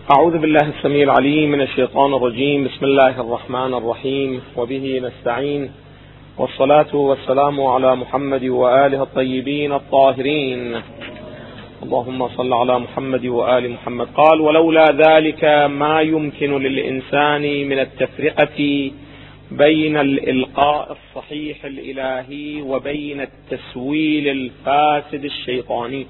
أعوذ بالله السميع العليم من الشيطان الرجيم. بسم الله الرحمن الرحيم، وبه نستعين، والصلاة والسلام على محمد وآله الطيبين الطاهرين. اللهم صل على محمد وآل محمد. قال: ولولا ذلك ما يمكن للإنسان من التفرقة بين الإلقاء الصحيح الإلهي وبين التسويل الفاسد الشيطاني.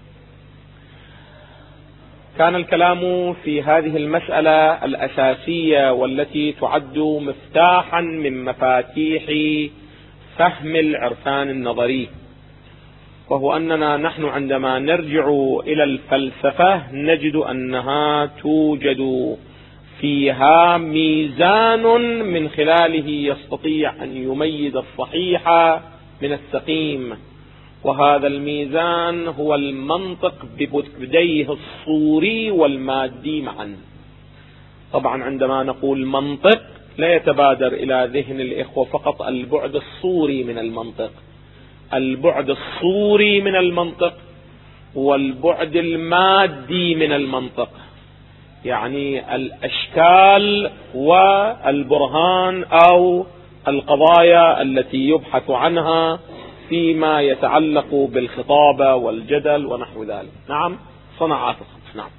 كان الكلام في هذه المسألة الأساسية والتي تعد مفتاحا من مفاتيح فهم العرفان النظري، وهو أننا نحن عندما نرجع إلى الفلسفة نجد أنها توجد فيها ميزان من خلاله يستطيع أن يميز الصحيح من السقيم، وهذا الميزان هو المنطق ببديه الصوري والمادي معا. طبعا عندما نقول منطق لا يتبادر إلى ذهن الإخوة فقط البعد الصوري من المنطق. البعد الصوري من المنطق والبعد المادي من المنطق، يعني الأشكال والبرهان أو القضايا التي يبحث عنها فيما يتعلق بالخطابة والجدل ونحو ذلك. نعم، صناعات الخمس. نعم،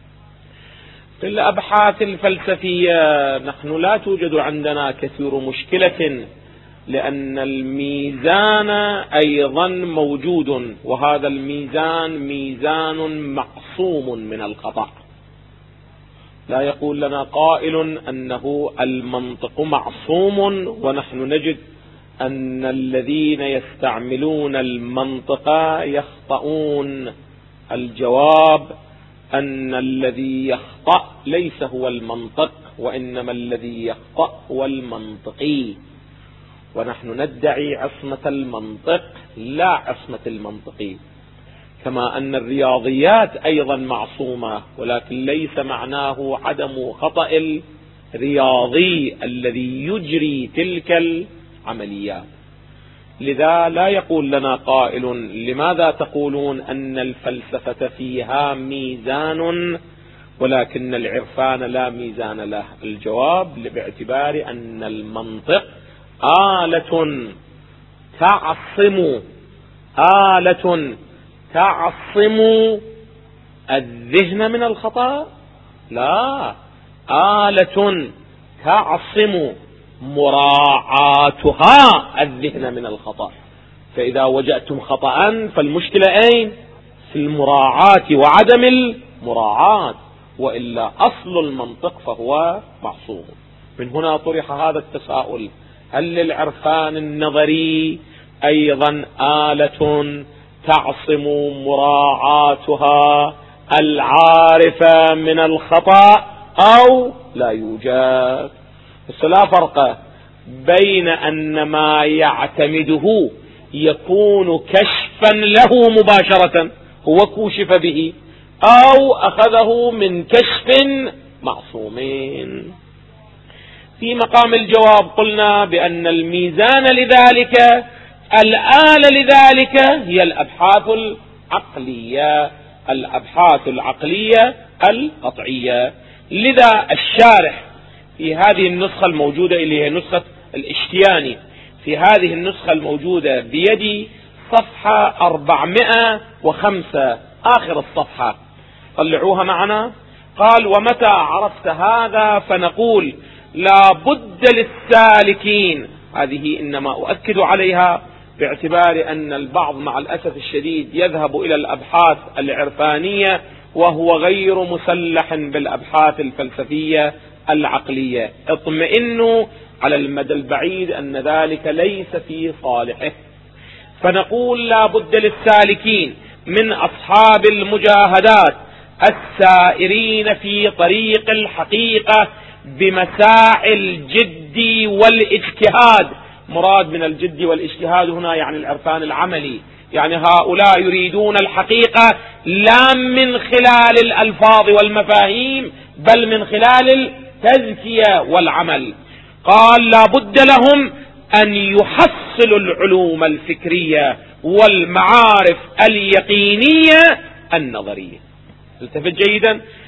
في الأبحاث الفلسفية نحن لا توجد عندنا كثير مشكلة، لأن الميزان أيضا موجود، وهذا الميزان ميزان معصوم من الخطأ. لا يقول لنا قائل أنه المنطق معصوم ونحن نجد أن الذين يستعملون المنطق يخطئون. الجواب أن الذي يخطأ ليس هو المنطق، وإنما الذي يخطأ هو المنطقي، ونحن ندعي عصمة المنطق لا عصمة المنطقي. كما أن الرياضيات أيضا معصومة، ولكن ليس معناه عدم خطأ الرياضي الذي يجري تلك العمليات. لذا لا يقول لنا قائل: لماذا تقولون أن الفلسفة فيها ميزان ولكن العرفان لا ميزان له؟ الجواب: باعتبار أن المنطق آلة تعصم الذهن من الخطأ، لا، آلة تعصم مراعاتها الذهن من الخطأ. فإذا وجدتم خطأ فالمشكلة أين؟ في المراعاة وعدم المراعاة، وإلا أصل المنطق فهو معصوم. من هنا طرح هذا التساؤل: هل للعرفان النظري أيضا آلة تعصم مراعاتها العارفة من الخطأ أو لا يوجد؟ بس لا فرق بين أن ما يعتمده يكون كشفا له مباشرة، هو كوشف به، أو أخذه من كشف معصومين. في مقام الجواب قلنا بأن الميزان لذلك، الآلة لذلك، هي الأبحاث العقلية القطعية. لذا الشارح في هذه النسخة الموجودة اللي هي نسخة الاشتياني، في هذه النسخة الموجودة بيدي صفحة 405 آخر الصفحة، طلعوها معنا. قال: ومتى عرفت هذا فنقول لا بد للسالكين. هذه إنما أؤكد عليها باعتبار أن البعض مع الأسف الشديد يذهب إلى الأبحاث العرفانية وهو غير مسلح بالأبحاث الفلسفية العقلية. اطمئنوا على المدى البعيد أن ذلك ليس في صالحه. فنقول لا بد للسالكين من أصحاب المجاهدات السائرين في طريق الحقيقة بمساعي الجد والاجتهاد. مراد من الجد والاجتهاد هنا يعني العرفان العملي، يعني هؤلاء يريدون الحقيقة لا من خلال الألفاظ والمفاهيم بل من خلال التزكية والعمل. قال: لا بد لهم أن يحصلوا العلوم الفكرية والمعارف اليقينية النظرية. التفت جيدا،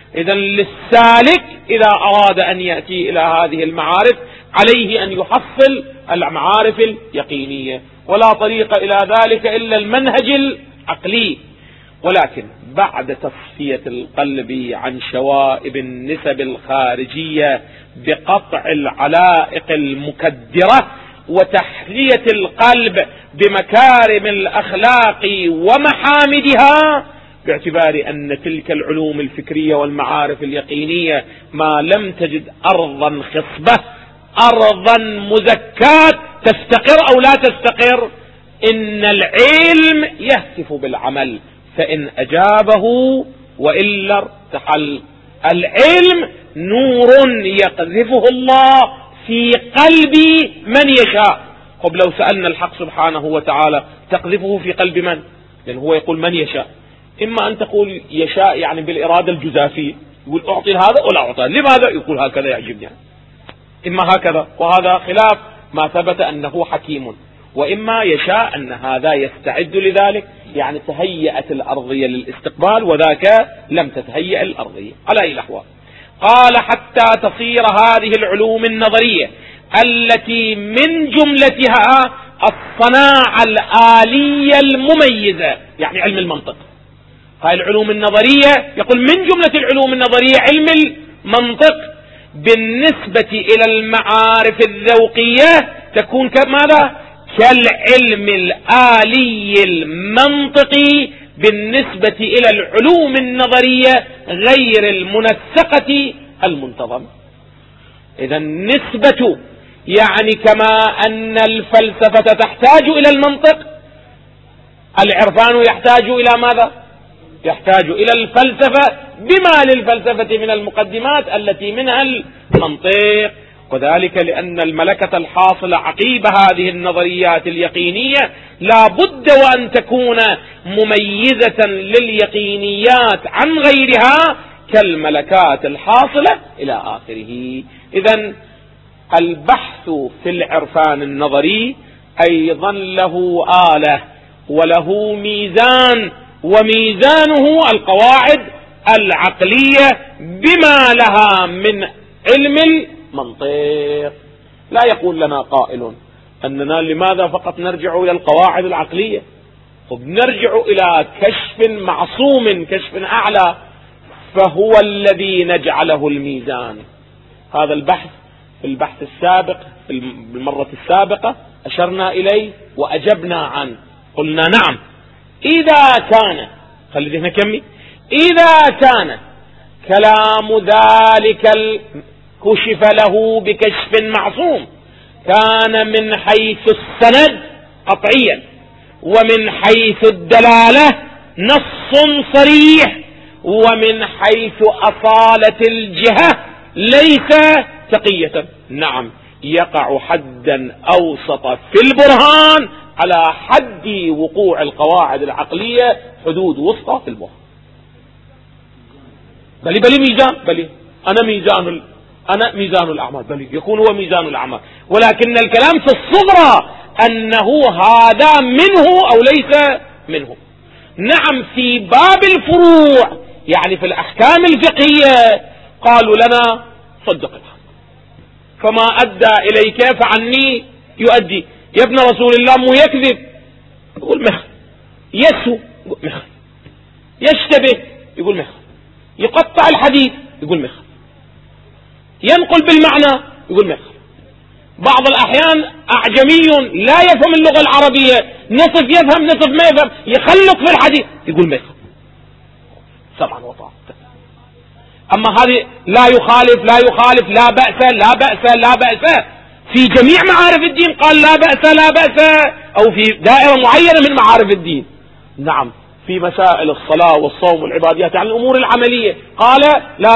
إذن للسالك إذا أراد أن يأتي إلى هذه المعارف عليه أن يحصل المعارف اليقينية، ولا طريق إلى ذلك إلا المنهج العقلي. ولكن بعد تصفية القلب عن شوائب النسب الخارجية بقطع العلائق المكدرة وتحلية القلب بمكارم الأخلاق ومحامدها، باعتبار أن تلك العلوم الفكرية والمعارف اليقينية ما لم تجد أرضا خصبة، أرضا مزكاة تستقر أو لا تستقر، إن العلم يهتف بالعمل، فإن أجابه وإلا ارتحل. العلم نور يقذفه الله في قلب من يشاء. طب لو سألنا الحق سبحانه وتعالى تقذفه في قلب من؟ لأن هو يقول من يشاء. إما أن تقول يشاء يعني بالإرادة الجزافية، يقول أعطي هذا ولا أعطي، لماذا يقول هكذا يعجبني، إما هكذا وهذا خلاف ما ثبت أنه حكيم، وإما يشاء أن هذا يستعد لذلك، يعني تهيأت الأرضية للاستقبال وذاك لم تتهيأ الأرضية. على أي الأحوال قال حتى تصير هذه العلوم النظرية التي من جملتها الصناعة الآلية المميزة، يعني علم المنطق. هاي العلوم النظرية يقول من جملة العلوم النظرية علم المنطق، بالنسبة إلى المعارف الذوقية تكون كماذا؟ كالعلم الآلي المنطقي بالنسبة إلى العلوم النظرية غير المنسقة المنتظمة. إذا النسبة يعني كما أن الفلسفة تحتاج إلى المنطق، العرفان يحتاج إلى ماذا؟ يحتاج إلى الفلسفة بما للفلسفة من المقدمات التي منها المنطق. وذلك لأن الملكة الحاصلة عقيب هذه النظريات اليقينية لا بد وأن تكون مميزة لليقينيات عن غيرها كالملكات الحاصلة إلى آخره. إذن البحث في العرفان النظري أيضا له آلة وله ميزان، وميزانه القواعد العقلية بما لها من علم المنطق. لا يقول لنا قائل أننا لماذا فقط نرجع إلى القواعد العقلية، وبنرجع إلى كشف معصوم، كشف أعلى، فهو الذي نجعله الميزان. هذا البحث في البحث السابق في المرة السابقة أشرنا إليه وأجبنا عنه، قلنا نعم إذا كان، خلي ذهنك كمي، إذا كان كلام ذلك كشف له بكشف معصوم كان من حيث السند قطعيا، ومن حيث الدلالة نص صريح، ومن حيث أصالة الجهة ليس تقية، نعم يقع حدا أوسط في البرهان على حد وقوع القواعد العقلية حدود وسطى في البرهان. بلي ميزان، بلي أنا ميزان الأعمال، بلي يكون هو ميزان الأعمال، ولكن الكلام في الصغرى أنه هذا منه أو ليس منه. نعم في باب الفروع يعني في الأحكام الفقهية قالوا لنا صدق الحق، فما أدى إليك فعني يؤدي. يا ابن رسول الله مو يكذب، يقول مخ، يسو مخ، يشتبه يقول مخ، يقطع الحديث يقول مخ، ينقل بالمعنى يقول مخ. بعض الأحيان أعجمي لا يفهم اللغة العربية، نصف يفهم نصف ما يفهم، يخلق في الحديث يقول مخ. سمعا وطاعة. أما هذه لا يخالف لا بأس في جميع معارف الدين، قال لا بأس أو في دائرة معينة من معارف الدين. نعم في مسائل الصلاة والصوم والعبادات عن الأمور العملية قال لا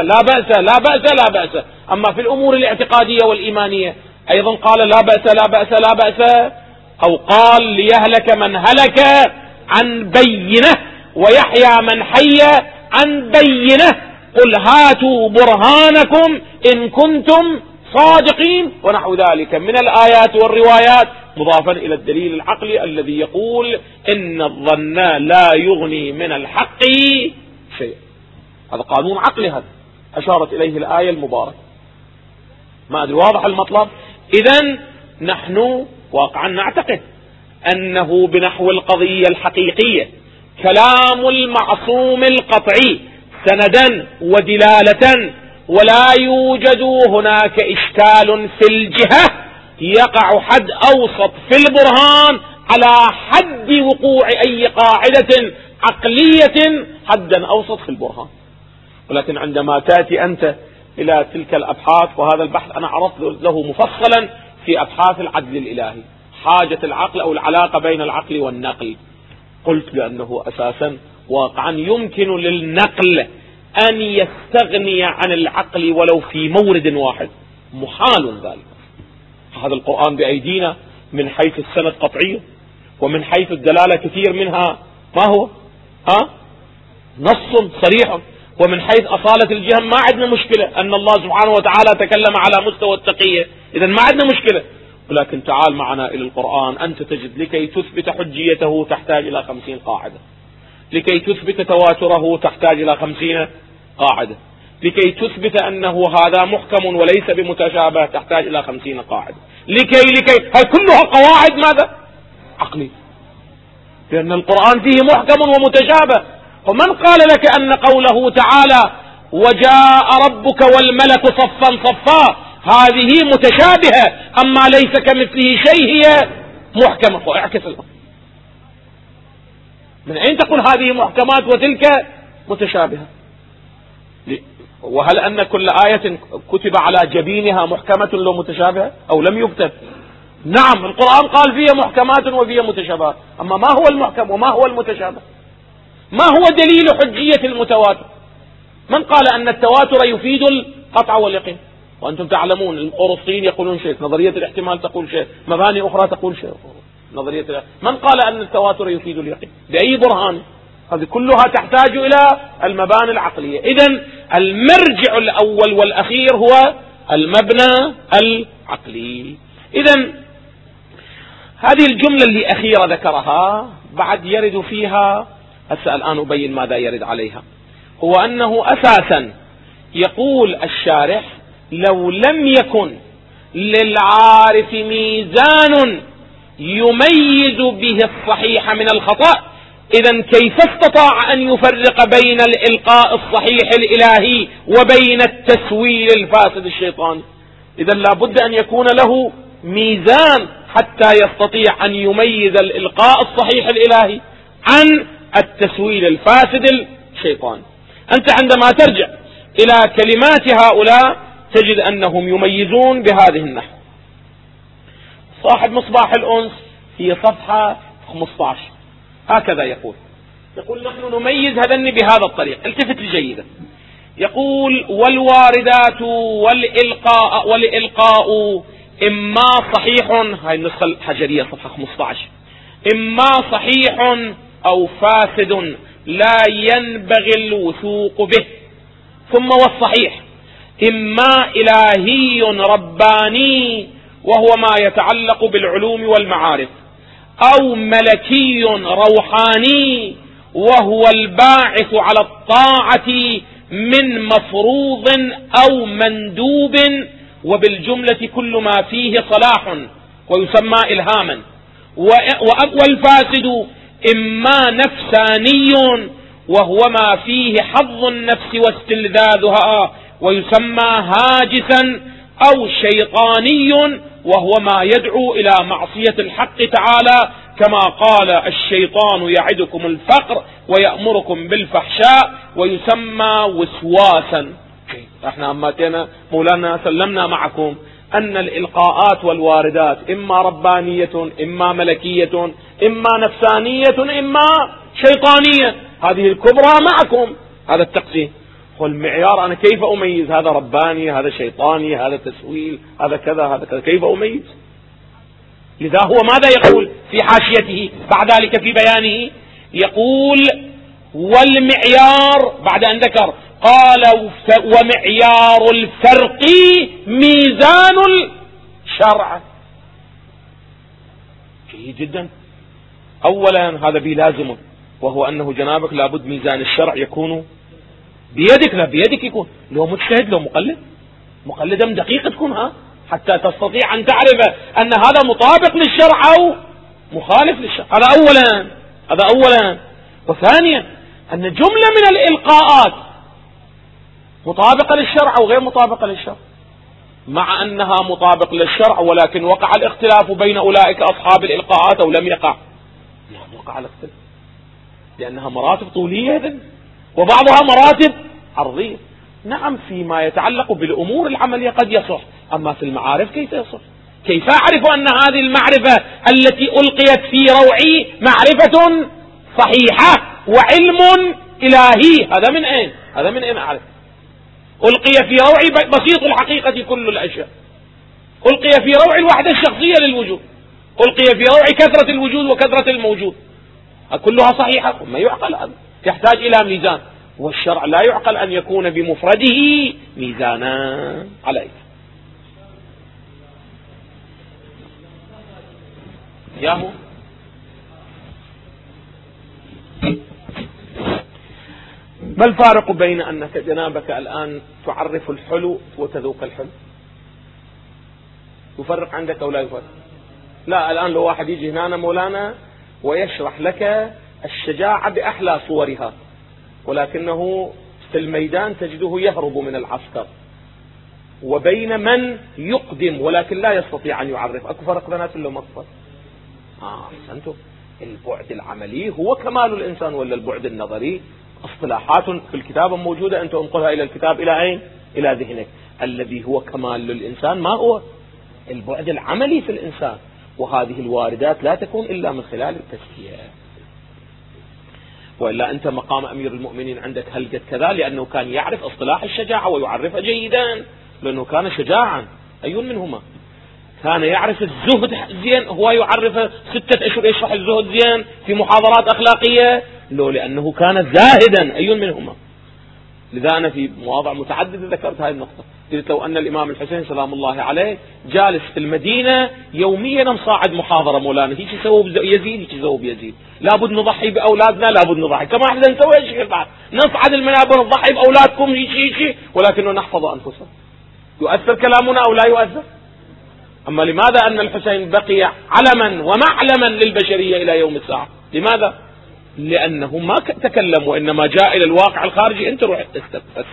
بأس. أما في الأمور الاعتقادية والإيمانية أيضا قال لا بأس. أو قال ليهلك من هلك عن بينة ويحيى من حي عن بينة، قل هاتوا برهانكم إن كنتم صادقين، ونحو ذلك من الآيات والروايات، مضافا إلى الدليل العقلي الذي يقول إن الظن لا يغني من الحق شيء. هذا قانون عقلي، هذا أشارت إليه الآية المباركة. ما أدري واضح المطلب؟ إذن نحن واقعا نعتقد أنه بنحو القضية الحقيقية كلام المعصوم القطعي سندا ودلالة، ولا يوجد هناك إشكال في الجهة يقع حد أوسط في البرهان على حد وقوع أي قاعدة عقلية حدا أوسط في البرهان. ولكن عندما تأتي أنت إلى تلك الأبحاث، وهذا البحث أنا عرضت له مفصلا في أبحاث العدل الإلهي، حاجة العقل أو العلاقة بين العقل والنقل، قلت بأنه أساسا واقعا يمكن للنقل أن يستغني عن العقل ولو في مورد واحد، محال ذلك. هذا القرآن بأيدينا من حيث السند قطعية، ومن حيث الدلالة كثير منها ما هو نص صريح، ومن حيث أصالة الجهم ما عندنا مشكلة أن الله سبحانه وتعالى تكلم على مستوى التقية، إذن ما عندنا مشكلة. ولكن تعال معنا إلى القرآن، أنت تجد لكي تثبت حجيته تحتاج إلى 50 قاعدة، لكي تثبت تواتره تحتاج إلى 50 قاعدة، لكي تثبت أنه هذا محكم وليس بمتشابه تحتاج إلى 50 قاعدة، لكي هاي كلها قواعد ماذا؟ عقلية، لأن القرآن فيه محكم ومتشابه. ومن قال لك أن قوله تعالى وجاء ربك والملك صفا صفا هذه متشابهة، أما ليس كمثله شيء هي محكمة؟ واعكس الأمر، من أين تقول هذه محكمات وتلك متشابهة؟ وهل أن كل آية كتب على جبينها محكمة لو متشابهة أو لم يكتب؟ نعم، القرآن قال فيها محكمات وفيها متشابهات، أما ما هو المحكم وما هو المتشابه؟ ما هو دليل حجية المتواتر؟ من قال أن التواتر يفيد القطع واليقين؟ وأنتم تعلمون الأرسطيين يقولون شيء، نظرية الاحتمال تقول شيء، مباني أخرى تقول شيء، نظرية من قال أن التواتر يفيد اليقين؟ بأي برهان؟ هذه كلها تحتاج إلى المباني العقلية. إذن المرجع الأول والأخير هو المبنى العقلي. إذن هذه الجملة اللي أخيرة ذكرها بعد يرد فيها، الآن أبين ماذا يرد عليها، هو أنه أساسا يقول الشارح لو لم يكن للعارف ميزان يميز به الصحيح من الخطأ، إذن كيف استطاع أن يفرق بين الإلقاء الصحيح الإلهي وبين التسويل الفاسد الشيطاني؟ إذن لابد أن يكون له ميزان حتى يستطيع أن يميز الإلقاء الصحيح الإلهي عن التسويل الفاسد الشيطاني. أنت عندما ترجع إلى كلمات هؤلاء تجد أنهم يميزون بهذه النحو. صاحب مصباح الأنس في صفحة 15 هكذا يقول نحن نميز هذن بهذا الطريق، التفت جيدا، يقول والواردات والإلقاء إما صحيح، هاي النسخة الحجرية صفحة 15، إما صحيح أو فاسد لا ينبغي الوثوق به. ثم والصحيح إما إلهي رباني وهو ما يتعلق بالعلوم والمعارف، أو ملكي روحاني وهو الباعث على الطاعة من مفروض أو مندوب، وبالجملة كل ما فيه صلاح ويسمى إلهاما. والفاسد إما نفساني وهو ما فيه حظ النفس واستلذاذها ويسمى هاجسا، أو شيطاني وهو ما يدعو إلى معصية الحق تعالى، كما قال الشيطان يعدكم الفقر ويأمركم بالفحشاء ويسمى وسواسا. احنا أماتنا مولانا سلمنا معكم أن الإلقاءات والواردات إما ربانية إما ملكية إما نفسانية إما شيطانية، هذه الكبرى معكم هذا التقسيم. والمعيار أنا كيف أميز هذا رباني هذا شيطاني هذا تسويل هذا كذا هذا كذا، كيف أميز؟ لذا هو ماذا يقول في حاشيته بعد ذلك في بيانه؟ يقول والمعيار بعد أن ذكر قال ومعيار الفرق ميزان الشرع. جيد جدا. أولا هذا بلازم، وهو أنه جنابك لابد ميزان الشرع يكون بيدك، لا بيدك يكون. لو مجتهد لو مقلدا دقيق تكون حتى تستطيع أن تعرف أن هذا مطابق للشرع أو مخالف للشرع. هذا أولا. وثانيا أن جملة من الإلقاءات مطابقة للشرع أو غير مطابقة للشرع، مع أنها مطابقة للشرع ولكن وقع الاختلاف بين أولئك أصحاب الإلقاءات أو لم يقع. نعم وقع الاختلاف، لأنها مراتب طولية وبعضها مراتب عرضية. نعم فيما يتعلق بالأمور العملية قد يصح، أما في المعارف كيف يصح؟ كيف أعرف أن هذه المعرفة التي ألقيت في روعي معرفة صحيحة وعلم إلهي؟ هذا من أين؟ هذا من أين أعرف؟ ألقي في روعي بسيط الحقيقة كل الأشياء، ألقي في روعي الوحدة الشخصية للوجود، ألقي في روعي كثرة الوجود وكثرة الموجود، كلها صحيحة. ما يعقل هذا، يحتاج إلى ميزان، والشرع لا يعقل أن يكون بمفرده ميزانا عليه. ياهو ما الفارق بين أنك جنابك الآن تعرف الحلو وتذوق الحلو؟ يفرق عندك أو لا يفرق؟ لا، الآن لو واحد يجي هنا مولانا ويشرح لك الشجاعة بأحلى صورها، ولكنه في الميدان تجده يهرب من العسكر، وبين من يقدم ولكن لا يستطيع أن يعرف، أكو فرق بينات ولا ما فرق؟ أحسنتم. البعد العملي هو كمال الإنسان، ولا البعد النظري؟ اصطلاحات في الكتاب موجودة، أنت انقلها إلى الكتاب إلى أين؟ إلى ذهنك. الذي هو كمال للإنسان ما هو؟ البعد العملي في الإنسان، وهذه الواردات لا تكون إلا من خلال التزكية. وإلا أنت مقام أمير المؤمنين عندك هلقة كذا لأنه كان يعرف اصطلاح الشجاعة ويعرفها جيدا، لأنه كان شجاعا. أي منهما؟ كان يعرف الزهد زين، هو يعرف 6 أشهر يشرح الزهد زين في محاضرات أخلاقية، لو لأنه كان زاهدا. أي منهما؟ لذا أنا في مواضع متعددة ذكرت هذه النقطة. قلت لو أن الإمام الحسين سلام الله عليه جالس في المدينة يوميا مصاعد محاضرة مولانا، هيك يسوي يزيد، هيك يسوي بيزيد، لابد نضحي بأولادنا، لابد نضحي كما احنا نسوي ايش بعد، نصعد المنابر نضحي بأولادكم هيك ولكنه نحفظ أنفسنا. يؤثر كلامنا أو لا يؤثر؟ أما لماذا أن الحسين بقي علما ومعلما للبشرية إلى يوم الساعة؟ لماذا؟ لأنه ما تكلم، وإنما جاء إلى الواقع الخارجي، أنت روح استفسر.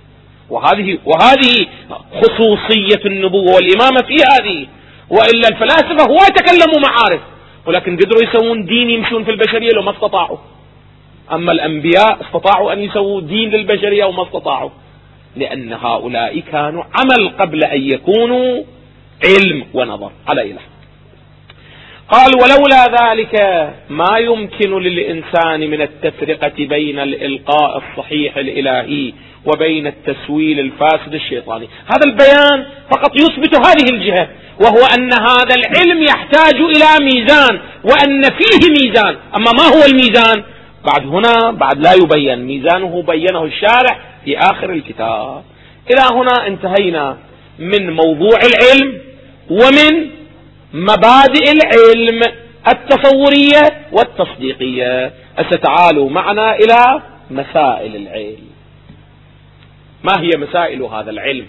وهذه خصوصية النبوة والإمامة في هذه. وإلا الفلاسفة هو يتكلموا معارف، ولكن قدروا يسوون دين يمشون في البشرية لو ما استطاعوا. أما الأنبياء استطاعوا أن يسووا دين للبشرية وما استطاعوا، لأن هؤلاء كانوا عمل قبل أن يكونوا علم ونظر على إله. قال ولولا ذلك ما يمكن للإنسان من التفرقة بين الإلقاء الصحيح الإلهي وبين التسويل الفاسد الشيطاني. هذا البيان فقط يثبت هذه الجهة، وهو أن هذا العلم يحتاج إلى ميزان، وأن فيه ميزان. أما ما هو الميزان؟ بعد لا يبين ميزانه، بينه الشارع في آخر الكتاب. إلى هنا انتهينا من موضوع العلم ومن مبادئ العلم التصورية والتصديقية. ستعالوا معنا إلى مسائل العلم. ما هي مسائل هذا العلم؟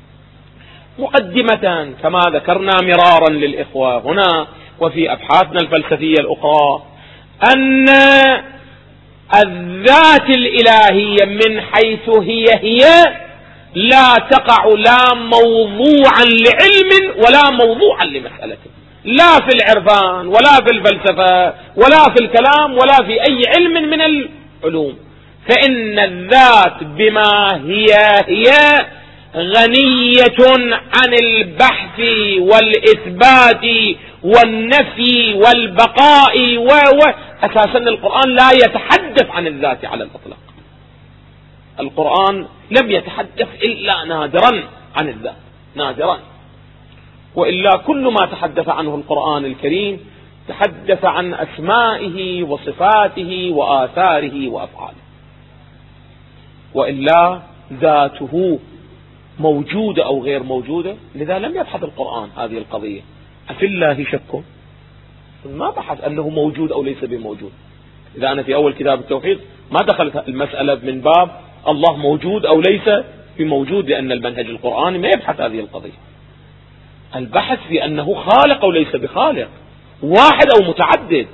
مقدمة كما ذكرنا مرارا للإخوة هنا وفي أبحاثنا الفلسفية الأخرى، أن الذات الإلهية من حيث هي لا تقع لا موضوعا لعلم ولا موضوعا لمسألة، لا في العرفان ولا في الفلسفة ولا في الكلام ولا في أي علم من العلوم. فإن الذات بما هي غنية عن البحث والإثبات والنفي والبقاء أساسا القرآن لا يتحدث عن الذات على الإطلاق. القرآن لم يتحدث إلا نادرا عن الذات، نادرا. وإلا كل ما تحدث عنه القرآن الكريم تحدث عن أسمائه وصفاته وآثاره وأفعاله. وإلا ذاته موجودة أو غير موجودة، لذا لم يبحث القرآن هذه القضية. أفي الله شك؟ ما بحث أنه موجود أو ليس بموجود. إذا أنا في أول كتاب التوحيد ما دخلت المسألة من باب الله موجود أو ليس بموجود، لأن المنهج القرآني ما يبحث هذه القضية. البحث في أنه خالق أو ليس بخالق، واحد أو متعدد،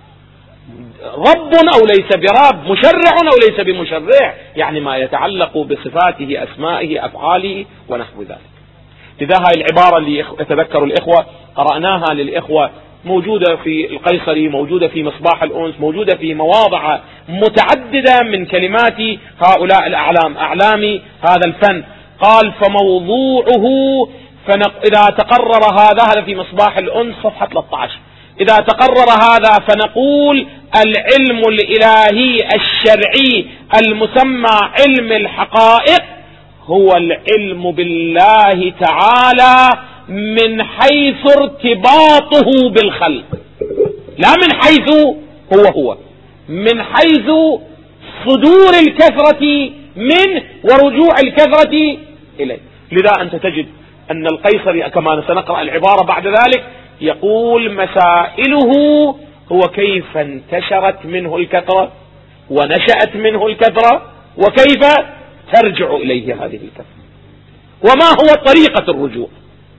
رب أو ليس برب، مشرع أو ليس بمشرع، يعني ما يتعلق بصفاته، أسمائه، أفعاله ونحو ذلك. لذا هاي العبارة اللي يتذكر الإخوة قرأناها للإخوة، موجودة في القيصري، موجودة في مصباح الأنس، موجودة في مواضع متعددة من كلمات هؤلاء الأعلام، أعلام هذا الفن. قال فموضوعه إذا تقرر هذا في مصباح الأنس صفحة 13، إذا تقرر هذا فنقول العلم الإلهي الشرعي المسمى علم الحقائق هو العلم بالله تعالى من حيث ارتباطه بالخلق، لا من حيث هو من حيث صدور الكثرة منه ورجوع الكثرة إليه. لذا أنت تجد أن القيصري كما سنقرأ العبارة بعد ذلك يقول مسائله هو كيف انتشرت منه الكثرة ونشأت منه الكثرة وكيف ترجع إليه هذه الكثرة، وما هو طريقة الرجوع.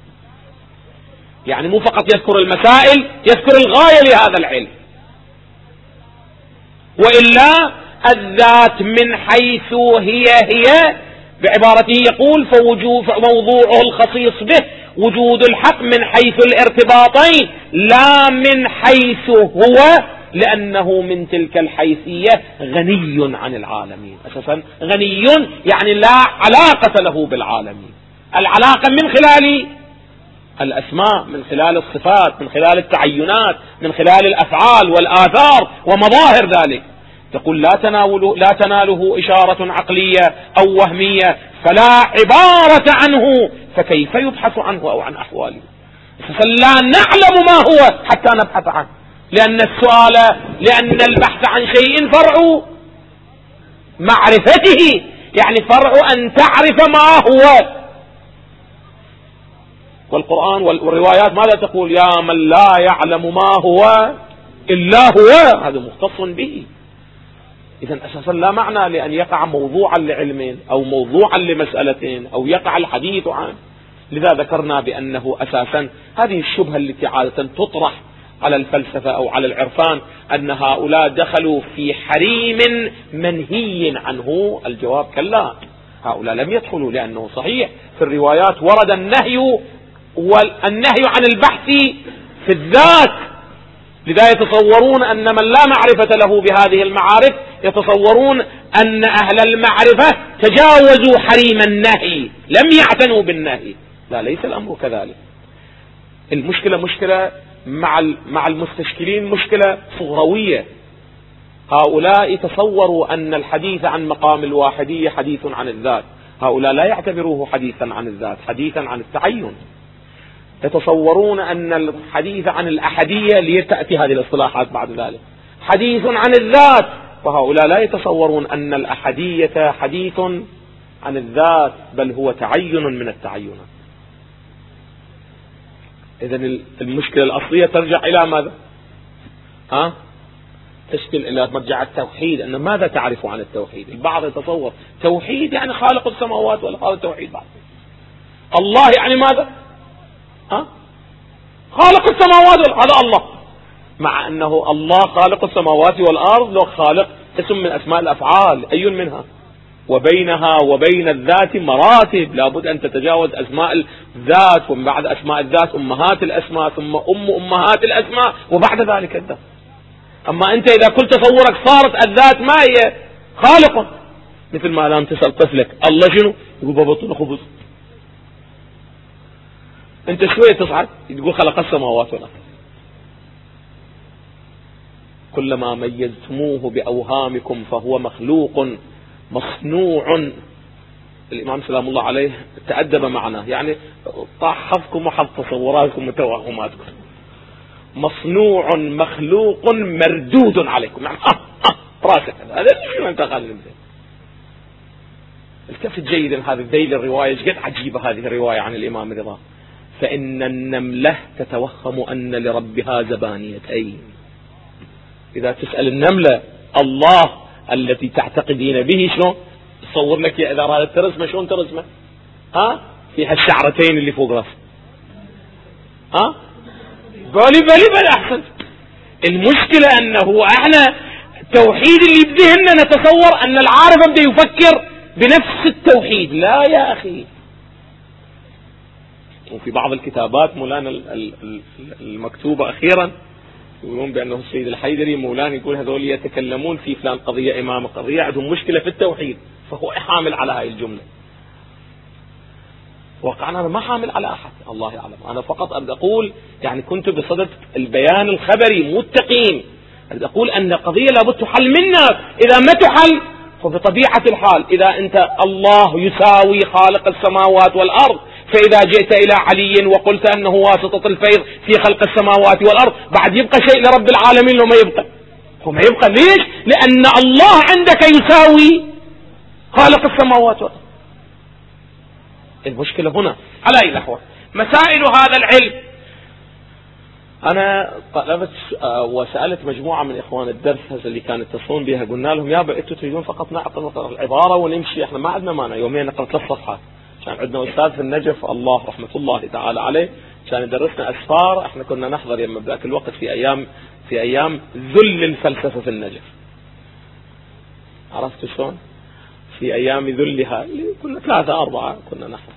يعني مو فقط يذكر المسائل، يذكر الغاية لهذا العلم. وإلا الذات من حيث هي بعبارته يقول فموضوعه الخصيص به وجود الحق من حيث الارتباطين لا من حيث هو، لأنه من تلك الحيثية غني عن العالمين. أساسا غني يعني لا علاقة له بالعالمين، العلاقة من خلال الأسماء، من خلال الصفات، من خلال التعينات، من خلال الأفعال والآثار ومظاهر ذلك. تقول لا تناله إشارة عقلية أو وهمية فلا عبارة عنه، فكيف يبحث عنه أو عن أحواله؟ لا نعلم ما هو حتى نبحث عنه، لأن البحث عن شيء فرع معرفته، يعني فرع أن تعرف ما هو. والقرآن والروايات ماذا تقول؟ يا من لا يعلم ما هو إلا هو، هذا مختص به. إذن أساسا لا معنى لأن يقع موضوعا لعلم أو موضوعا لمسألة أو يقع الحديث عنه. لذا ذكرنا بأنه أساسا هذه الشبهة التي عادة تطرح على الفلسفة أو على العرفان أن هؤلاء دخلوا في حريم منهي عنه. الجواب كلا، هؤلاء لم يدخلوا، لأنه صحيح في الروايات ورد النهي والنهي عن البحث في الذات. لذا يتصورون أن من لا معرفة له بهذه المعارف يتصورون أن أهل المعرفة تجاوزوا حريم النهي، لم يعتنوا بالنهي. لا، ليس الأمر كذلك. المشكلة مشكلة مع المستشكلين، مشكلة صغروية. هؤلاء تصوروا أن الحديث عن مقام الواحدية حديث عن الذات، هؤلاء لا يعتبروه حديثا عن الذات، حديثا عن التعين. يتصورون أن الحديث عن الأحدية لتأتي هذه الاصطلاحات بعد ذلك حديث عن الذات، وهؤلاء لا يتصورون أن الأحدية حديث عن الذات، بل هو تعين من التعينات. إذن المشكلة الأصلية ترجع إلى ماذا؟ تشكل إلى مرجع التوحيد. أن ماذا تعرف عن التوحيد؟ البعض يتصور توحيد يعني خالق السماوات والأرض، هذا التوحيد بعض. الله يعني ماذا؟ خالق السماوات والأرض، هذا الله. مع أنه الله خالق السماوات والأرض لو خالق اسم من أسماء الأفعال، أي منها؟ وبينها وبين الذات مراتب، لابد أن تتجاوز أسماء الذات، ومن بعد أسماء الذات أمهات الأسماء، ثم أمهات الأسماء، وبعد ذلك الذات. أما أنت إذا كل تصورك صارت الذات ما هي خالق، مثل ما الآن تسأل طفلك الله شنو؟ يقول بابا طول خبز. أنت شوية تصعد تقول خلق السماوات والأرض. كلما ميزتموه بأوهامكم فهو مخلوق مصنوع. الإمام سلام الله عليه تأدب معنا، يعني طاح حظكم وحظ تصوراتكم وتوهماتكم. مصنوع مخلوق مردود عليكم، يعني راسك هذا شو أنت قال. التفت جيدا هذه ذيل الرواية، قد عجيبة هذه الرواية عن الإمام رضا. فإن النملة تتوهم أن لربها زبانيتين. إذا تسأل النملة الله التي تعتقدين به شنو؟ تصور لك يا إذا أرادت ترسمه شلون ترسمه؟ في هالشعرتين اللي فوق راسه. بلي أحسن. المشكلة أنه احنا التوحيد اللي بذهننا نتصور أن العارف بدأ يفكر بنفس التوحيد. لا يا أخي. وفي بعض الكتابات مولانا المكتوبة أخيرا يقولون بأنه السيد الحيدري مولانا يقول هذول يتكلمون في فلان قضية إمام قضية، عندهم مشكلة في التوحيد، فهو حامل على هاي الجملة. وقعنا أنا ما حامل على أحد، الله يعلم. أنا فقط أريد أقول يعني كنت بصدد البيان الخبري متقين، أريد أقول أن قضية لابد تحل منا. إذا ما تحل فبطبيعة الحال إذا أنت الله يساوي خالق السماوات والأرض، فإذا جئت إلى علي وقلت أنه واسطة الفيض في خلق السماوات والأرض، بعد يبقى شيء لرب العالمين لو ما يبقى؟ هو ما يبقى. ليش؟ لأن الله عندك يساوي خالق السماوات والأرض. المشكلة هنا. على أي الأحوال مسائل هذا العلم، أنا طلبت وسألت مجموعة من إخوان الدرس اللي كانوا يتصلون بها، قلنا لهم يابا أنتوا تريدون فقط نعطي العبارة ونمشي، إحنا ما عندنا مانع يوميا نقرأ 3 صفحات. كان عندنا أستاذ في النجف الله رحمة الله تعالى عليه كان يدرسنا أسفار، إحنا كنا نحضر يوم ذاك الوقت في أيام ذل الفلسفة في النجف. عرفتوا شلون؟ في أيام ذلها اللي كنا 3 4 كنا نحضر.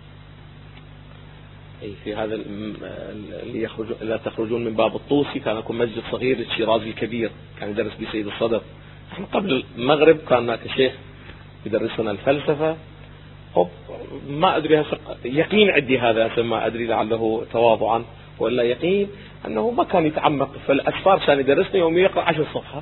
في هذا اللي لا تخرجون من باب الطوسي، كان يكون مسجد صغير الشيرازي الكبير، كان يدرس بسيد الصدر. احنا قبل المغرب كان هناك شيخ يدرسنا الفلسفة. ما أدري يقين عندي هذا، ما أدري لعله تواضعا ولا يقين أنه ما كان يتعمق في الأسفار، كان يدرسنا يوم يقرأ 10 صفحات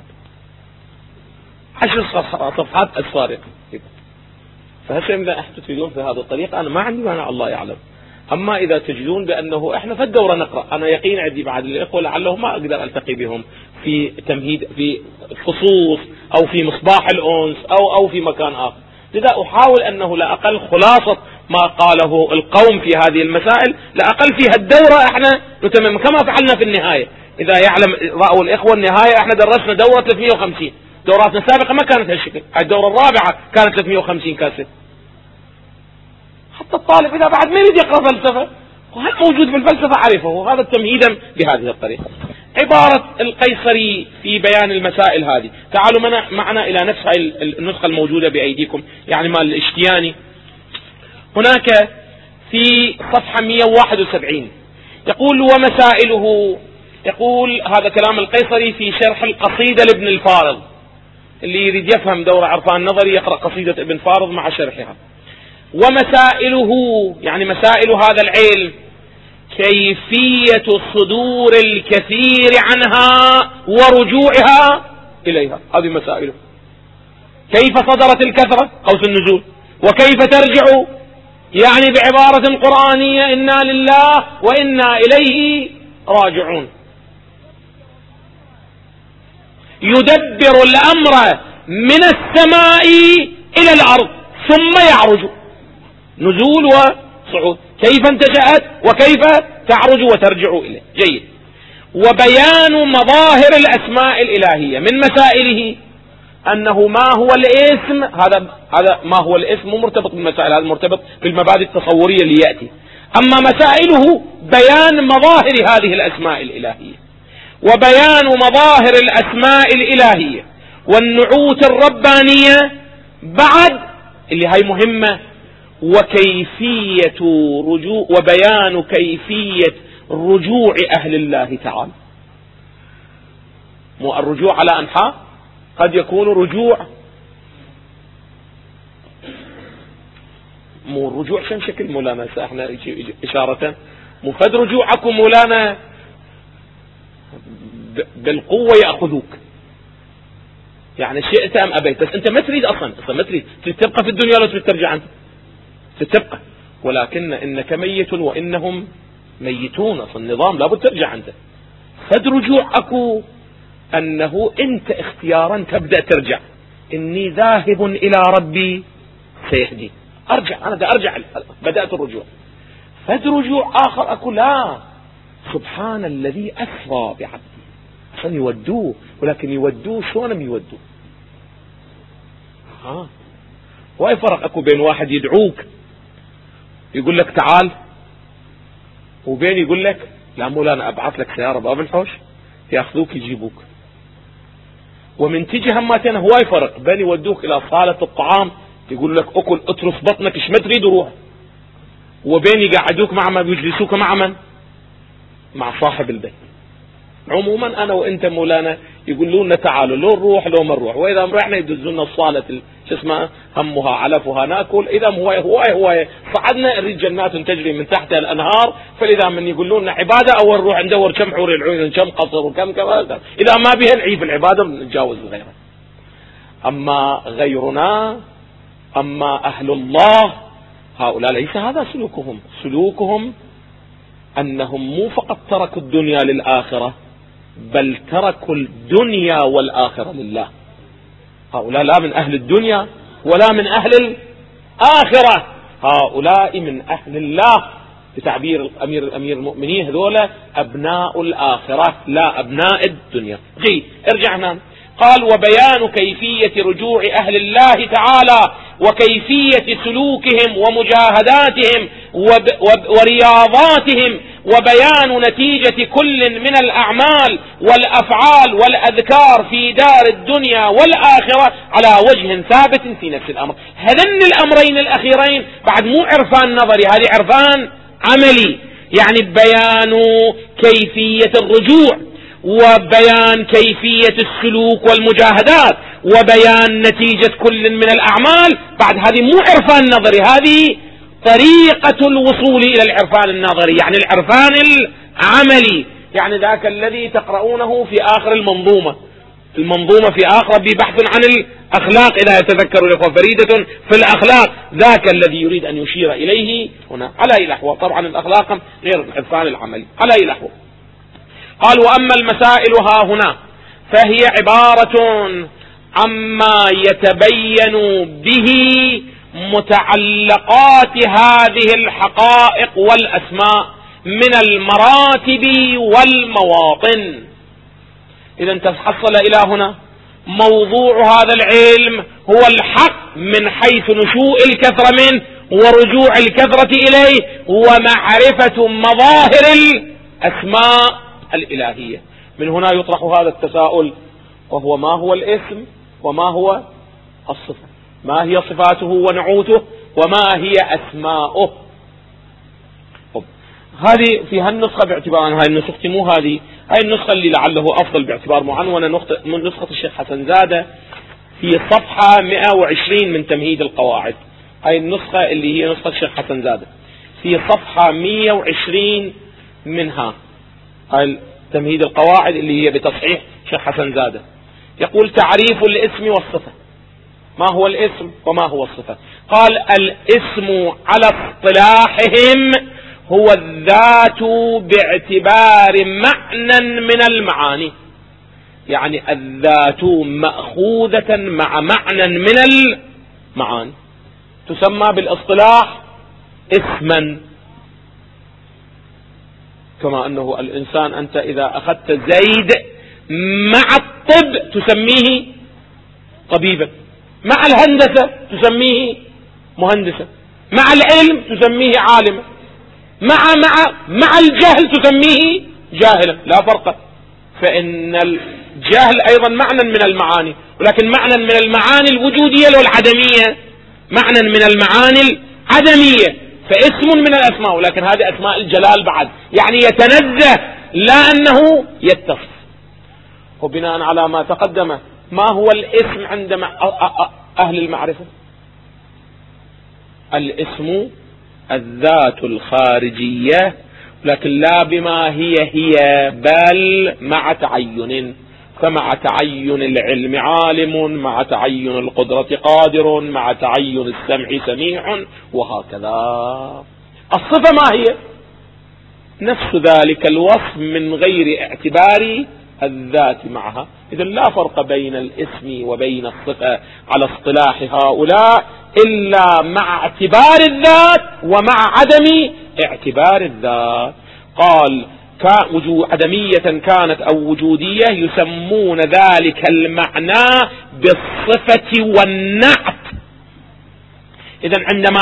10 صفحات أسفار. فهسه إذا أحد تريدون في هذا الطريق أنا ما عندي مانع، الله يعلم. أما إذا تجدون بأنه إحنا في الدورة نقرأ، أنا يقين عندي بعد الإخوة لعله ما أقدر ألتقي بهم في تمهيد في خصوص أو في مصباح الأنس أو في مكان آخر، لذا أحاول أنه لا أقل خلاصة ما قاله القوم في هذه المسائل لا أقل في هالدورة إحنا نتمم كما فعلنا في النهاية. إذا يعلم رأوا الإخوة النهاية إحنا درسنا دورة 350، دوراتنا السابقة ما كانت هالشكل، الدورة الرابعة كانت 350 كاسيت. حتى الطالب إذا بعد ما يريد يقرأ فلسفة وهل موجود في الفلسفة عرفه، وهذا تمهيدا بهذه الطريقة. عبارة القيصري في بيان المسائل هذه، تعالوا معنا إلى نفس النسخة الموجودة بأيديكم، يعني مال الاشتياني. هناك في صفحة 171 يقول ومسائله، يقول هذا كلام القيصري في شرح القصيدة لابن الفارض، اللي يريد يفهم دورة عرفان نظري يقرأ قصيدة ابن فارض مع شرحها. ومسائله يعني مسائل هذا العلم كيفية صدور الكثير عنها ورجوعها إليها، هذه مسائله. كيف صدرت الكثرة قوس النزول، وكيف ترجع، يعني بعبارة قرآنية إنا لله وإنا إليه راجعون. يدبر الأمر من السماء إلى الأرض ثم يعرج، نزول وصعود، كيف انتشأت وكيف تعرج وترجع إليه. جيد. وبيان مظاهر الأسماء الإلهية، من مسائله أنه ما هو الاسم، هذا ما هو الاسم مو مرتبط بالمسائل، هذا مرتبط بالمبادئ التصورية اللي يأتي. أما مسائله بيان مظاهر هذه الأسماء الإلهية، وبيان مظاهر الأسماء الإلهية والنعوت الربانية بعد اللي هاي مهمة، وكيفية رجوع وبيان كيفية رجوع أهل الله تعالى. مو الرجوع على أنحاء، قد يكون رجوع مو الرجوع شن شكل مولانا، احنا إشارة مو فد رجوعكم مولانا بالقوة يأخذوك، يعني شئت أم أبيت، بس أنت ما تريد أصلا ما تريد تبقى في الدنيا ولا تريد ترجع أنت تتبقى، ولكن إنك ميت وإنهم ميتون، أصلا النظام لابد ترجع أنت. فد رجوعك أنه أنت اختيارا تبدأ ترجع، إني ذاهب إلى ربي سيهدي، أرجع أنا أرجع، بدأت الرجوع. فد رجوع آخر أقول لا، سبحان الذي أسرى بعبده، عشان يودوه، ولكن يودوه شلون يودوه؟ واي فرق اكو بين واحد يدعوك يقول لك تعال، وبين يقول لك لا مولانا ابعث لك سيارة باب الحوش ياخذوك يجيبوك. ومن تجي همتين هواي فرق بين يودوك الى صالة الطعام يقول لك اكل اترس بطنك ايش ما تريد روح، وبين يقعدوك مع ما بيجلسوك مع من؟ مع صاحب البيت. عموما انا وانت مولانا يقولون لنا تعالوا لو نروح لو ما نروح، واذا رحنا يدزونا الصالة شو اسمها همها علفها ناكل، اذا هو صعدنا نريد جنات تجري من تحتها الانهار، فاذا من يقولون لنا عباده اول نروح ندور كم حور العيون كم قصر وكم كذا، اذا ما بها نعيب العباده نتجاوز غيرها. اما غيرنا، اما اهل الله هؤلاء ليس هذا سلوكهم. سلوكهم انهم مو فقط تركوا الدنيا للآخرة، بل تركوا الدنيا والآخرة لله. هؤلاء لا من أهل الدنيا ولا من أهل الآخرة، هؤلاء من أهل الله، بتعبير أمير المؤمنين هذولا أبناء الآخرة لا أبناء الدنيا. ارجع هنا. قال وبيان كيفية رجوع أهل الله تعالى وكيفية سلوكهم ومجاهداتهم ورياضاتهم وبيان نتيجة كل من الأعمال والأفعال والأذكار في دار الدنيا والآخرة على وجه ثابت في نفس الأمر. هذين الأمرين الأخيرين بعد مو عرفان نظري، هذه عرفان عملي، يعني بيان كيفية الرجوع وبيان كيفية السلوك والمجاهدات وبيان نتيجة كل من الأعمال. بعد هذه مو عرفان نظري، هذه طريقة الوصول إلى العرفان النظري، يعني العرفان العملي، يعني ذاك الذي تقرؤونه في آخر المنظومة في آخر ببحث عن الأخلاق إذا يتذكر الإخوة فريدة في الأخلاق، ذاك الذي يريد أن يشير إليه هنا على أي لحظة. طبعا الأخلاق غير العرفان العملي على أي لحظة. قال وأما المسائل ها هنا فهي عبارة عما يتبين به متعلقات هذه الحقائق والأسماء من المراتب والمواطن. إذا تحصل إلى هنا موضوع هذا العلم هو الحق من حيث نشوء الكثرة منه ورجوع الكثرة إليه ومعرفة مظاهر الأسماء الإلهية. من هنا يطرح هذا التساؤل، وهو ما هو الاسم وما هو الصفة، ما هي صفاته ونعوته وما هي أسماؤه. هذه في هالنسخة باعتبار هاي النسخة مو هاي النسخة اللي لعله أفضل باعتبار معنونة من نسخة الشيخ حسن زادة في صفحة 120 من تمهيد القواعد. هاي النسخة اللي هي نسخة الشيخ حسن زادة في صفحة 120 منها، هاي تمهيد القواعد اللي هي بتصحيح الشيخ حسن زادة. يقول تعريف الاسم والصفة. ما هو الاسم وما هو الصفة؟ قال الاسم على اصطلاحهم هو الذات باعتبار معنى من المعاني، يعني الذات مأخوذة مع معنى من المعاني، تسمى بالاصطلاح اسما. كما أنه الإنسان أنت إذا أخذت زيد مع الطب تسميه طبيبا، مع الهندسة تسميه مهندسا، مع العلم تسميه عالما، مع الجهل تسميه جاهلا، لا فرق. فإن الجهل أيضا معنى من المعاني، ولكن معنى من المعاني الوجودية والعدمية، معنى من المعاني العدمية، فاسم من الأسماء، ولكن هذه أسماء الجلال بعد، يعني يتنزه لا أنه يتصف. وبناء على ما تقدم ما هو الاسم عند أهل المعرفة؟ الاسم الذات الخارجية، لكن لا بما هي بل مع تعين، فمع تعين العلم عالم، مع تعين القدرة قادر، مع تعين السمع سميع، وهكذا. الصفة ما هي؟ نفس ذلك الوصف من غير اعتبار الذات معها. إذا لا فرق بين الاسم وبين الصفة على اصطلاح هؤلاء إلا مع اعتبار الذات ومع عدم اعتبار الذات. قال عدمية كانت أو وجودية يسمون ذلك المعنى بالصفة والنعت. إذن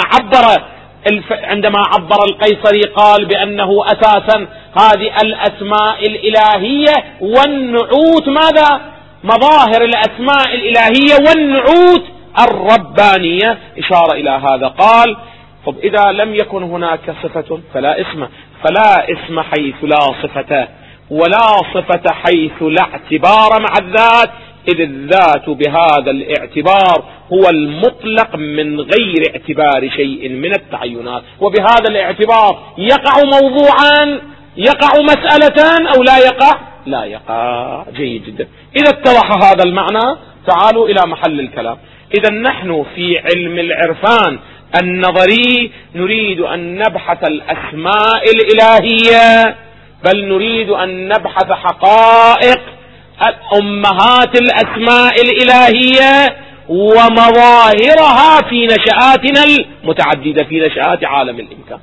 عندما عبر القيصري قال بأنه أساسا هذه الأسماء الإلهية والنعوت ماذا؟ مظاهر الأسماء الإلهية والنعوت الربانية، إشارة إلى هذا. قال طب إذا لم يكن هناك صفة فلا اسم حيث لا صفة، ولا صفة حيث لا اعتبار مع الذات، إذ الذات بهذا الاعتبار هو المطلق من غير اعتبار شيء من التعينات. وبهذا الاعتبار يقع موضوعا، يقع مسألة أو لا يقع. جيد جدا. إذا اتضح هذا المعنى تعالوا إلى محل الكلام. إذا نحن في علم العرفان النظري نريد أن نبحث الأسماء الإلهية، بل نريد أن نبحث حقائق أمهات الأسماء الإلهية ومظاهرها في نشآتنا المتعددة، في نشآت عالم الإمكان.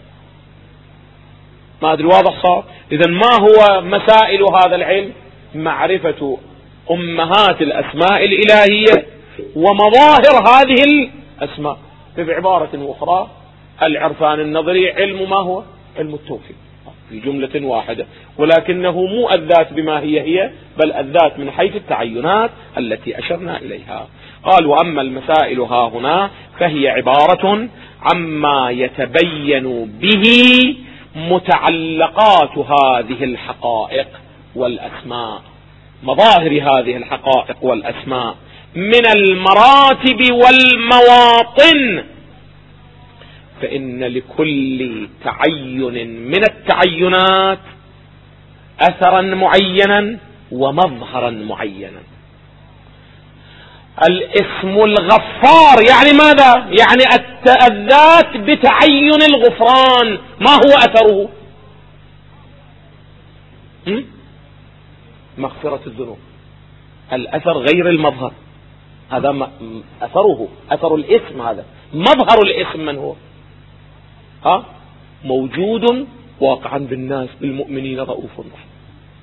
ما أدري واضح صار؟ إذن ما هو مسائل هذا العلم؟ معرفة أمهات الأسماء الإلهية ومظاهر هذه الأسماء. بعبارة أخرى العرفان النظري علم ما هو؟ علم التوحيد في جملة واحدة، ولكنه مو الذات بما هي بل الذات من حيث التعينات التي أشرنا إليها. قال وأما المسائل ها هنا فهي عبارة عما يتبين به متعلقات هذه الحقائق والأسماء، مظاهر هذه الحقائق والأسماء من المراتب والمواطن. فإن لكل تعين من التعينات أثرا معينا ومظهرا معينا. الاسم الغفار يعني ماذا؟ يعني الذات بتعين الغفران. ما هو أثره؟ مغفرة الذنوب. الأثر غير المظهر، هذا أثره، أثر الاسم. هذا مظهر الاسم من هو؟ موجود واقعا بالناس بالمؤمنين رؤوف رحيم.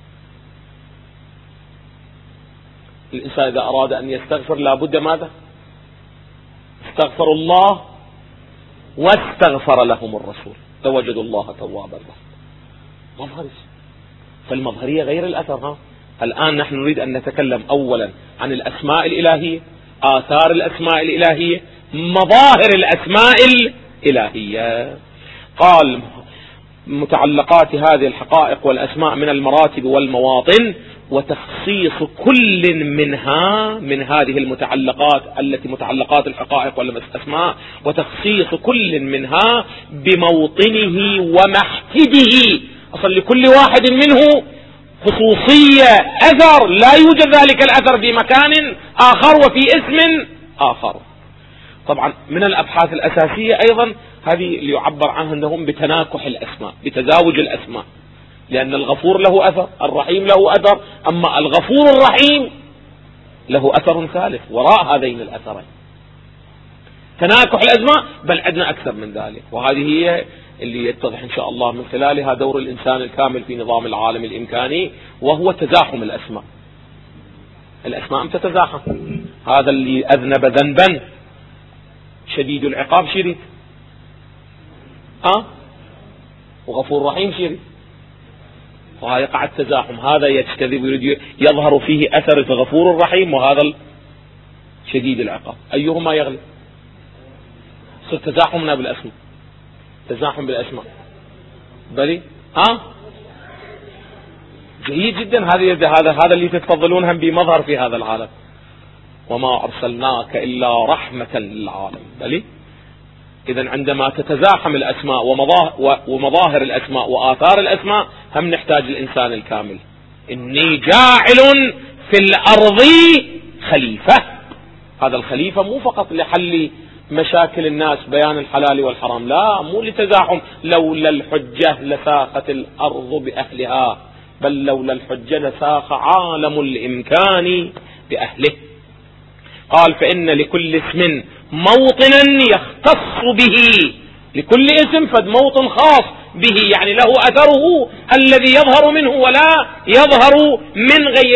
الإنسان إذا أراد أن يستغفر لابد ماذا؟ استغفر الله واستغفر لهم الرسول فوجدوا الله توابا رحيما. مظهر. فالمظهرية غير الأثر. الآن نحن نريد أن نتكلم أولا عن الأسماء الإلهية، آثار الأسماء الإلهية، مظاهر الأسماء الإلهية. قال متعلقات هذه الحقائق والأسماء من المراتب والمواطن، وتخصيص كل منها من هذه المتعلقات التي متعلقات الحقائق والأسماء، وتخصيص كل منها بموطنه ومحتده. أصل لكل واحد منه خصوصية، أثر لا يوجد ذلك الأثر في مكان آخر وفي اسم آخر. طبعا من الأبحاث الأساسية أيضا هذه اللي يعبر عنها عندهم بتناكح الأسماء، بتزاوج الأسماء، لأن الغفور له أثر، الرحيم له أثر، أما الغفور الرحيم له أثر ثالث وراء هذين الأثرين. تناكح الأسماء بل عندنا أكثر من ذلك، وهذه هي اللي يتضح إن شاء الله من خلالها دور الإنسان الكامل في نظام العالم الإمكاني، وهو تزاحم الأسماء. الأسماء تتزاحم. هذا اللي أذنب ذنبا شديد العقاب شريك، وغفور رحيم شريك، ويقع التزاحم. هذا يجتذب يريد يظهر فيه أثر الغفور الرحيم، وهذا شديد العقاب. أيهما يغلب؟ صار تزاحمنا بالأسماء، تزاحم بالأسماء بلي جيد جدا. هذا اللي تتفضلون هم بمظهر في هذا العالم. وما أرسلناك إلا رحمة للعالم بلي. إذن عندما تتزاحم الأسماء ومظاهر الأسماء وآثار الأسماء هم نحتاج الإنسان الكامل. إني جاعل في الأرض خليفة. هذا الخليفة مو فقط لحل مشاكل الناس، بيان الحلال والحرام، لا، مو لتزاحم. لولا الحجة لساقت الأرض بأهلها، بل لولا الحجة لساق عالم الإمكان بأهله. قال فإن لكل اسم موطنا يختص به، لكل اسم فد موطن خاص به، يعني له أثره الذي يظهر منه ولا يظهر من غيره.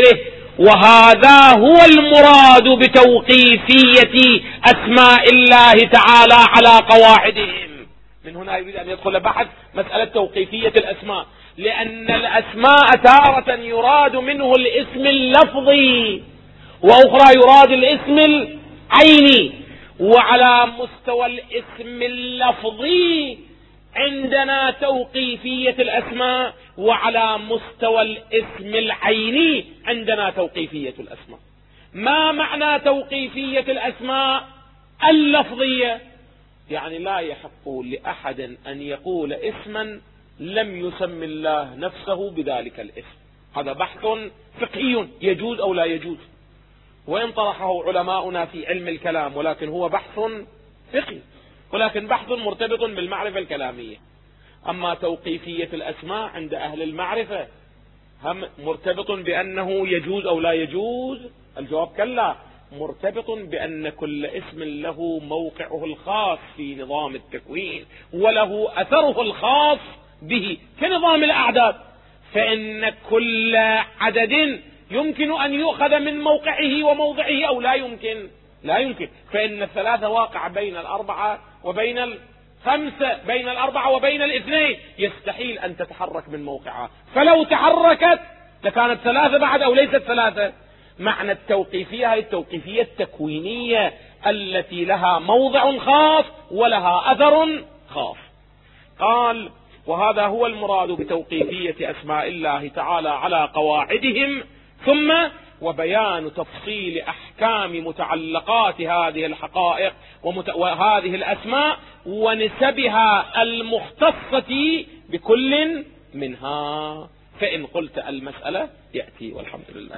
وهذا هو المراد بتوقيفية أسماء الله تعالى على قواعدهم. من هنا يريد أن يدخل بحث مسألة توقيفية الأسماء، لأن الأسماء تارة يراد منه الاسم اللفظي، وأخرى يراد الاسم العيني. وعلى مستوى الاسم اللفظي عندنا توقيفية الأسماء، وعلى مستوى الاسم العيني عندنا توقيفية الأسماء. ما معنى توقيفية الأسماء اللفظية؟ يعني لا يحق لأحد أن يقول اسما لم يسم الله نفسه بذلك الاسم. هذا بحث فقهي يجوز أو لا يجوز، وإن طرحه علماؤنا في علم الكلام، ولكن هو بحث فقهي، ولكن بحث مرتبط بالمعرفة الكلامية. أما توقيفية الأسماء عند أهل المعرفة هم مرتبط بأنه يجوز أو لا يجوز؟ الجواب كلا، مرتبط بأن كل اسم له موقعه الخاص في نظام التكوين، وله أثره الخاص به كنظام الأعداد. فإن كل عدد يمكن أن يؤخذ من موقعه وموضعه أو لا يمكن؟ لا يمكن. فإن الثلاثة واقع بين الأربعة وبين الخمسة، بين الأربعة وبين الاثنين، يستحيل أن تتحرك من موقعها، فلو تحركت لكانت ثلاثة بعد أو ليست ثلاثة. معنى التوقيفية هي التوقيفية التكوينية التي لها موضع خاص ولها أثر خاص. قال: وهذا هو المراد بتوقيفية أسماء الله تعالى على قواعدهم، ثم وبيان تفصيل أحكام متعلقات هذه الحقائق وهذه الأسماء ونسبها المختصة بكل منها. فإن قلت المسألة يأتي، والحمد لله.